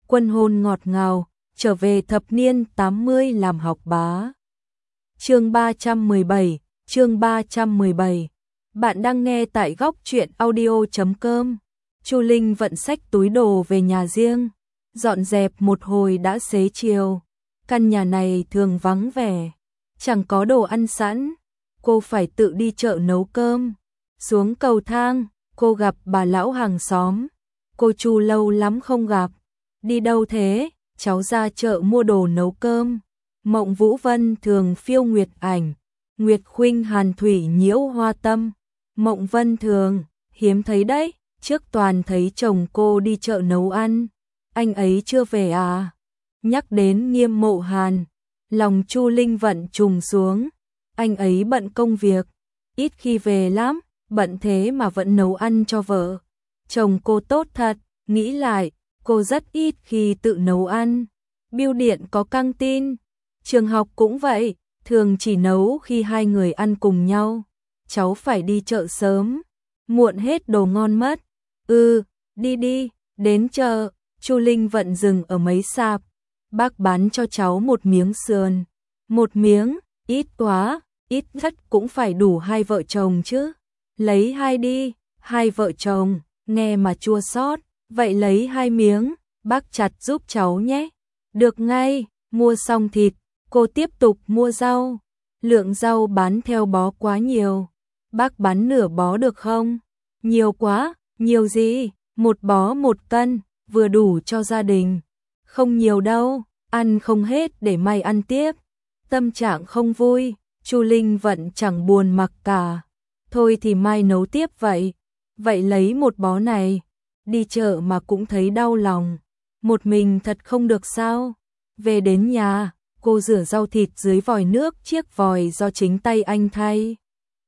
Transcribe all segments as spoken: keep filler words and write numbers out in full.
Quân hôn ngọt ngào, trở về thập niên tám mươi làm học bá. Chương ba trăm mười bảy, chương ba trăm mười bảy. Bạn đang nghe tại góc truyện audio chấm com. Chu Linh vận xách túi đồ về nhà riêng, dọn dẹp một hồi đã xế chiều. Căn nhà này thường vắng vẻ, chẳng có đồ ăn sẵn, cô phải tự đi chợ nấu cơm. Xuống cầu thang, cô gặp bà lão hàng xóm. Cô Chu lâu lắm không gặp. Đi đâu thế? Cháu ra chợ mua đồ nấu cơm. Mộng Vũ Vân thường phiêu nguyệt ảnh, Nguyệt Khuynh hàn thủy nhiễu hoa tâm. Mộng Vân thường, hiếm thấy đấy, trước toàn thấy chồng cô đi chợ nấu ăn. Anh ấy chưa về à? Nhắc đến Nghiêm Mộ Hàn, lòng Chu Linh Vận trùng xuống. Anh ấy bận công việc, ít khi về lắm, bận thế mà vẫn nấu ăn cho vợ. Chồng cô tốt thật, nghĩ lại, cô rất ít khi tự nấu ăn. Bưu điện có căng tin, trường học cũng vậy, thường chỉ nấu khi hai người ăn cùng nhau. Cháu phải đi chợ sớm, muộn hết đồ ngon mất. Ừ, đi đi, đến chợ. Chu Linh Vận dừng ở mấy sạp. Bác bán cho cháu một miếng sườn. Một miếng, ít quá, ít nhất cũng phải đủ hai vợ chồng chứ. Lấy hai đi, hai vợ chồng, nghe mà chua xót. Vậy lấy hai miếng, bác chặt giúp cháu nhé. Được ngay, mua xong thịt, cô tiếp tục mua rau. Lượng rau bán theo bó quá nhiều. Bác bán nửa bó được không? Nhiều quá, nhiều gì? Một bó một cân, vừa đủ cho gia đình. Không nhiều đâu, ăn không hết để mai ăn tiếp. Tâm trạng không vui, Chu Linh Vận chẳng buồn mặc cả. Thôi thì mai nấu tiếp vậy. Vậy lấy một bó này. Đi chợ mà cũng thấy đau lòng. Một mình thật không được sao? Về đến nhà, cô rửa rau thịt dưới vòi nước, chiếc vòi do chính tay anh thay.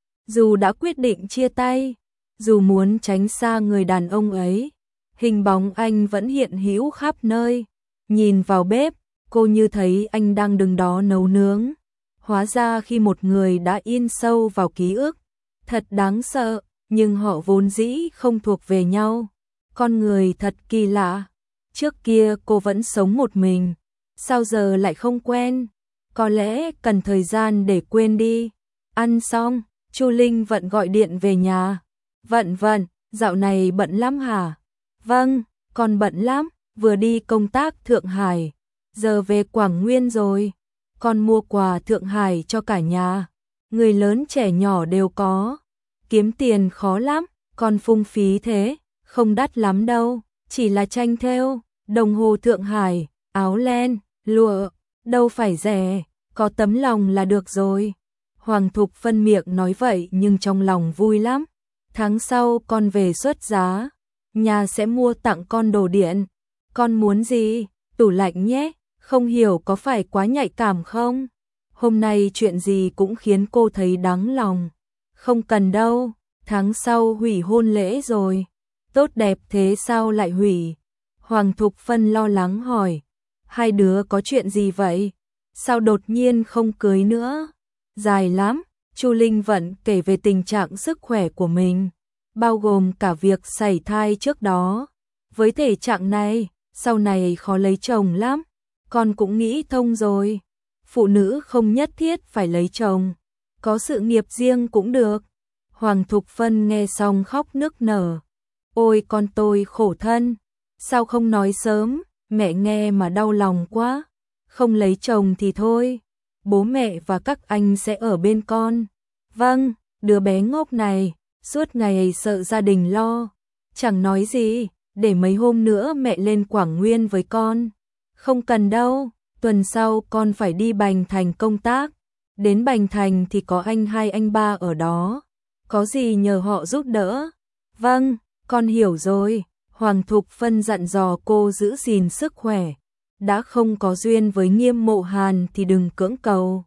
Dù đã quyết định chia tay, dù muốn tránh xa người đàn ông ấy, hình bóng anh vẫn hiện hữu khắp nơi. Nhìn vào bếp, cô như thấy anh đang đứng đó nấu nướng. Hóa ra khi một người đã in sâu vào ký ức, thật đáng sợ, nhưng họ vốn dĩ không thuộc về nhau. Con người thật kỳ lạ. Trước kia cô vẫn sống một mình, sao giờ lại không quen? Có lẽ cần thời gian để quên đi. Ăn xong, Chu Linh Vận gọi điện về nhà. Vận Vận, dạo này bận lắm hả? Vâng, con bận lắm, vừa đi công tác Thượng Hải, giờ về Quảng Nguyên rồi. Con mua quà Thượng Hải cho cả nhà, người lớn trẻ nhỏ đều có. Kiếm tiền khó lắm, con phung phí thế, không đắt lắm đâu, chỉ là tranh thêu, đồng hồ Thượng Hải, áo len, lụa, đâu phải rẻ, có tấm lòng là được rồi. Hoàng Thục phân miệng nói vậy nhưng trong lòng vui lắm. Tháng sau con về xuất giá, nhà sẽ mua tặng con đồ điện. Con muốn gì? Tủ lạnh nhé, không hiểu có phải quá nhạy cảm không? Hôm nay chuyện gì cũng khiến cô thấy đáng lòng. Không cần đâu, tháng sau hủy hôn lễ rồi. Tốt đẹp thế sao lại hủy? Hoàng Thục Phân lo lắng hỏi. Hai đứa có chuyện gì vậy? Sao đột nhiên không cưới nữa? Dài lắm, Chu Linh Vận kể về tình trạng sức khỏe của mình, bao gồm cả việc sảy thai trước đó. Với thể trạng này, sau này khó lấy chồng lắm. Con cũng nghĩ thông rồi. Phụ nữ không nhất thiết phải lấy chồng, có sự nghiệp riêng cũng được. Hoàng Thục Phân nghe xong khóc nức nở. Ôi con tôi khổ thân, sao không nói sớm, mẹ nghe mà đau lòng quá. Không lấy chồng thì thôi, bố mẹ và các anh sẽ ở bên con. Vâng, đứa bé ngốc này, suốt ngày sợ gia đình lo. Chẳng nói gì, để mấy hôm nữa mẹ lên Quảng Nguyên với con. Không cần đâu, tuần sau con phải đi Bành Thành công tác. Đến Bành Thành thì có anh hai anh ba ở đó. Có gì nhờ họ giúp đỡ. Vâng, con hiểu rồi. Hoàng Thục Phân dặn dò cô giữ gìn sức khỏe. Đã không có duyên với Nghiêm Mộ Hàn thì đừng cưỡng cầu.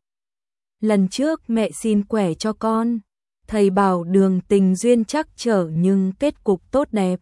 Lần trước mẹ xin quẻ cho con, thầy bảo đường tình duyên chắc trở nhưng kết cục tốt đẹp.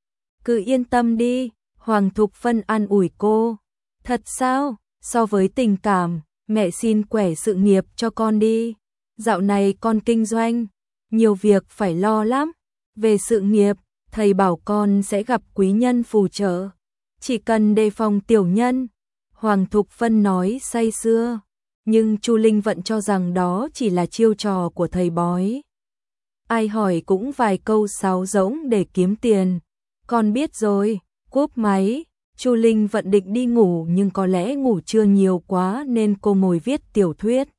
Cứ yên tâm đi, Hoàng Thục Phân an ủi cô. Thật sao? So với tình cảm, mẹ xin quẻ sự nghiệp cho con đi. Dạo này con kinh doanh, nhiều việc phải lo lắm. Về sự nghiệp, thầy bảo con sẽ gặp quý nhân phù trợ. chỉ cần đề phòng tiểu nhân, Hoàng Thục Phân nói say sưa, nhưng Chu Linh Vận cho rằng đó chỉ là chiêu trò của thầy bói. Ai hỏi cũng vài câu sáo rỗng để kiếm tiền. Con biết rồi, cúp máy, Chu Linh Vận định đi ngủ nhưng có lẽ ngủ trưa nhiều quá nên cô ngồi viết tiểu thuyết.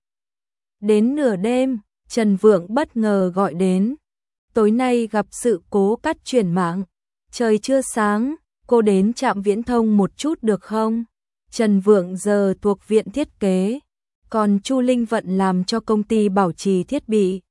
Đến nửa đêm, Trần Vượng bất ngờ gọi đến. Tối nay gặp sự cố cắt chuyển mạng. Trời chưa sáng, cô đến trạm viễn thông một chút được không? Trần Vượng giờ thuộc viện thiết kế, còn Chu Linh Vận làm cho công ty bảo trì thiết bị.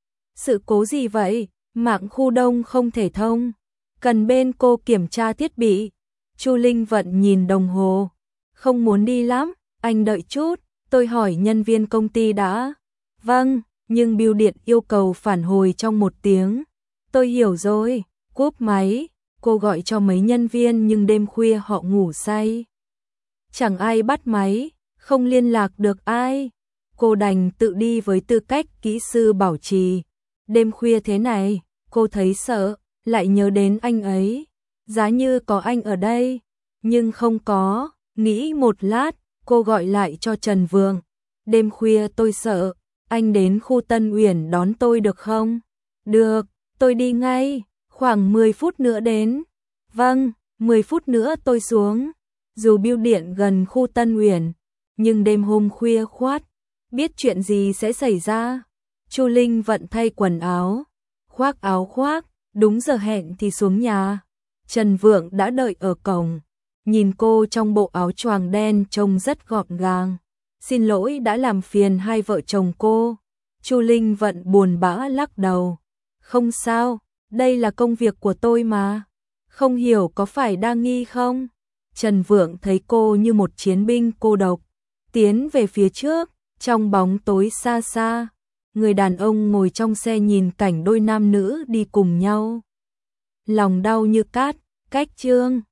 Sự cố gì vậy? Mạng khu đông không thể thông. Cần bên cô kiểm tra thiết bị. Chu Linh Vận nhìn đồng hồ. Không muốn đi lắm, anh đợi chút, tôi hỏi nhân viên công ty đã. Vâng, nhưng bưu điện yêu cầu phản hồi trong một tiếng. Tôi hiểu rồi, cúp máy, cô gọi cho mấy nhân viên nhưng đêm khuya họ ngủ say. Chẳng ai bắt máy, không liên lạc được ai. Cô đành tự đi với tư cách kỹ sư bảo trì. Đêm khuya thế này, cô thấy sợ, lại nhớ đến anh ấy. Giá như có anh ở đây, nhưng không có, nghĩ một lát, cô gọi lại cho Trần Vượng. Đêm khuya tôi sợ, anh đến khu Tân Uyển đón tôi được không? Được, tôi đi ngay, khoảng mười phút nữa đến. Vâng, mười phút nữa tôi xuống. Dù bưu điện gần khu Tân Uyển, nhưng đêm hôm khuya khoát, biết chuyện gì sẽ xảy ra. Chu Linh Vận thay quần áo, khoác áo khoác, đúng giờ hẹn thì xuống nhà. Trần Vượng đã đợi ở cổng, nhìn cô trong bộ áo choàng đen trông rất gọn gàng. Xin lỗi đã làm phiền hai vợ chồng cô. Chu Linh Vận buồn bã lắc đầu. Không sao, đây là công việc của tôi mà. Không hiểu có phải đa nghi không? Trần Vượng thấy cô như một chiến binh cô độc, tiến về phía trước, trong bóng tối xa xa. Người đàn ông ngồi trong xe nhìn cảnh đôi nam nữ đi cùng nhau. Lòng đau như cát, cách chương.